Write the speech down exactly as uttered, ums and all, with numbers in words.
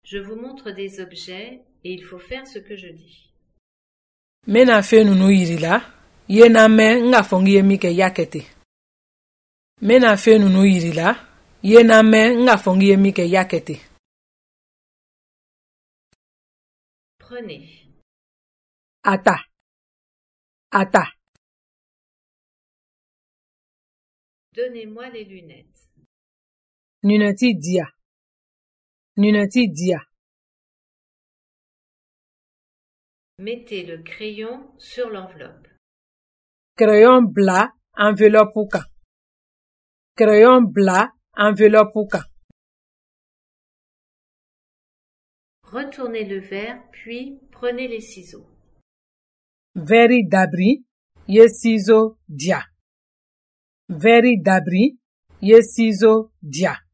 Je vous montre des objets et il faut faire ce que je dis. Mena fe nunu yirila, ye na me nga fongi ye mike yakete. Mena fe nunu yirila, ye na me nga fongi ye mike yakete. Prenez. Ata. Ata. Donnez-moi les lunettes. Nunati dia. Nunati dia. Mettez le crayon sur l'enveloppe. Crayon blanc, enveloppe ka. Crayon blanc, enveloppe ka. Retournez le verre, puis prenez les ciseaux. Veri dabri, ye ciseaux dia. Veri dabri, ye ciseaux dia.